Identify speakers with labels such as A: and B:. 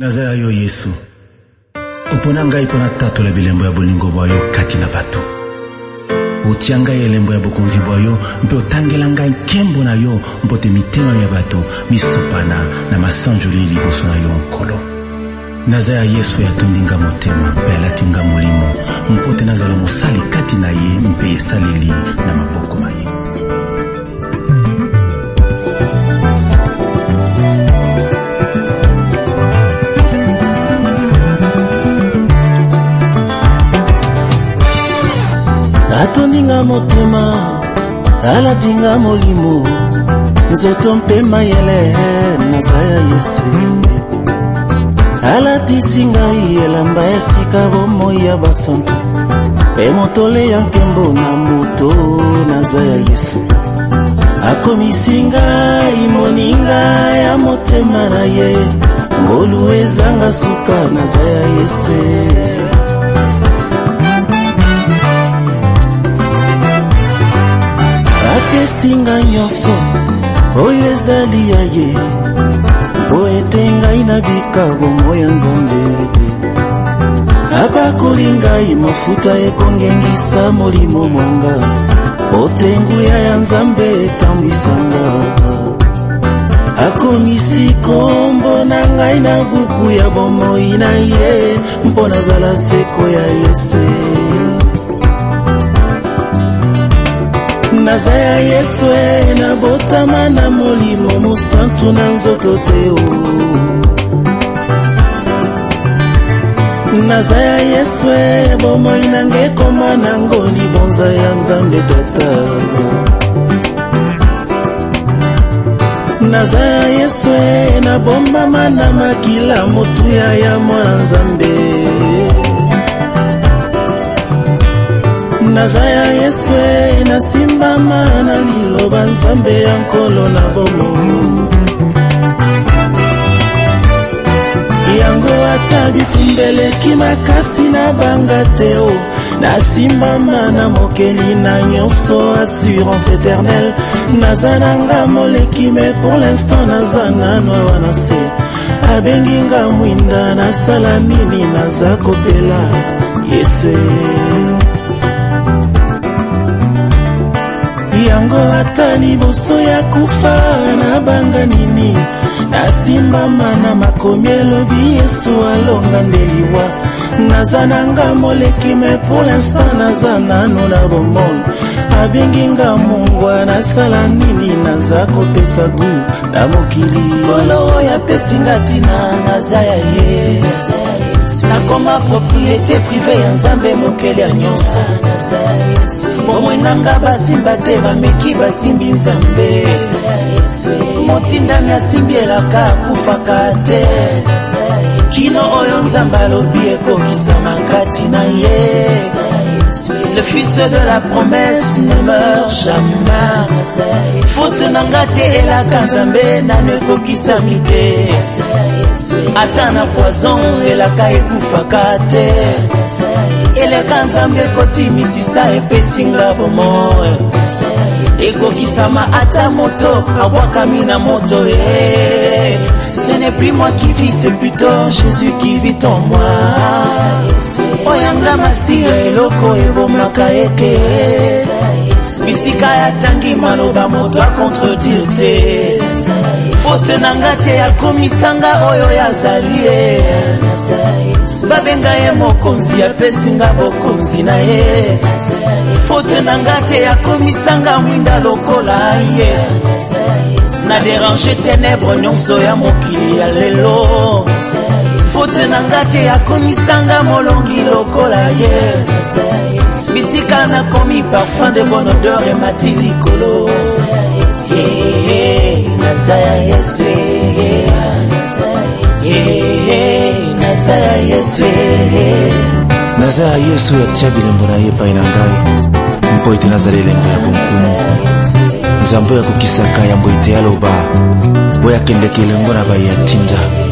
A: Nazaya yo Yesu. Opona ngai pona tato la bilembo ya bolingo boyo kati na bato. Otia ngai elembo ya bokonzi boyo mpe otangela ngai nkembo na yo mpote mitema ya bato misopana na masanjoli liboso na yo nkolo. Nazaya Yesu ya tondinga motema mpe alatinga molimo mpote nazala mosali kati na ye mpe esaleli na maboko na ye.
B: Atoninga motema, alatinga molimo, nzoto mpe mayele, nazaya Yesu. Alatisinga elamba esika bomoi ya basantu, pe motole ya nkembo na moto, nazaya Yesu. Akomisinga imoninga ya motema na ye, ngolu ezanga suka, nazaya Yesu. Singa nyonso oyo ezali ya ye boete ngai na bikabo moya nzambe abakoli ngai mafuta ekongengisa molimo mwanga otenguya ya nzambe etambwisanga akomisi kombo na ngai na buku ya bomoi na ye mpona zala seko ya Yesu. Nazaya Yesu na botama na molimo musantu na nzoto teo. Nazaya Yesu bomoi nange koma nango libonza ya nzambe tata. Nazaya Yesu na bomama na makila motuya ya mwana nzambe. Nazaya Yesu na simba mana liloba nzambe ya nkolo na bomo yango atabitumbeleki makasi na banga teo na simba mana mokeli na nyonso assurance éternelle nazananga moleki mais pour l'instant nazana noa wana se abenginga mwinda na sala nini naza kopela Yesu. Yango atani boso ya kufa na banga nini nasimba mana makomielo bi Yesu alonga ndeliwa nazananga moleki mais pour l'instant nazana nona bomon abenginga mungwa na sala nini naza kopesa gu na mokili kolo ya pesinga tina nazaya ye nakoma propriété privée ya nzambe mokeli anyonso bomoi nanga basimba te bameki basimbi nzambe motindami asimbielaka akufaka te kino oyo nzambe alobi ekokisama kati na ye. Le fils de la promesse ne meurt jamais. Faute nangate elaka nzambe nano ekokisami te. Atana poison elaka ekufaka te. Elaka nzambe kotimisisa epesinga bomoe. Ekokisama ata moto abwakami na moto. Ce n'est plus moi qui vis, c'est plutôt Jésus qui vit en moi. Oyanga masiya eloko ebomaka eke bisika ya tangi maloba moto akontredire te fote nanga te akomisanga oyo yazali ye babenga ye mokonzi apesinga bokonzi na ye fote nanga te akomisanga mwinda lokola ye na déranger ténèbres nyonso ya mokili ya lelo fote nanga te akomisanga molongi lokola ye bisika na komi parfum de bonne odeur et mati likolo Nazaya Yesu Nazaya Yesu
A: Nazaya Yesu ya tia bilembo na ye pai na ngai mpo ete nazala elengo ya bonkumu nzambo ya kokisaka ya mbo ete aloba boya kendeke elengo na bai ya tinda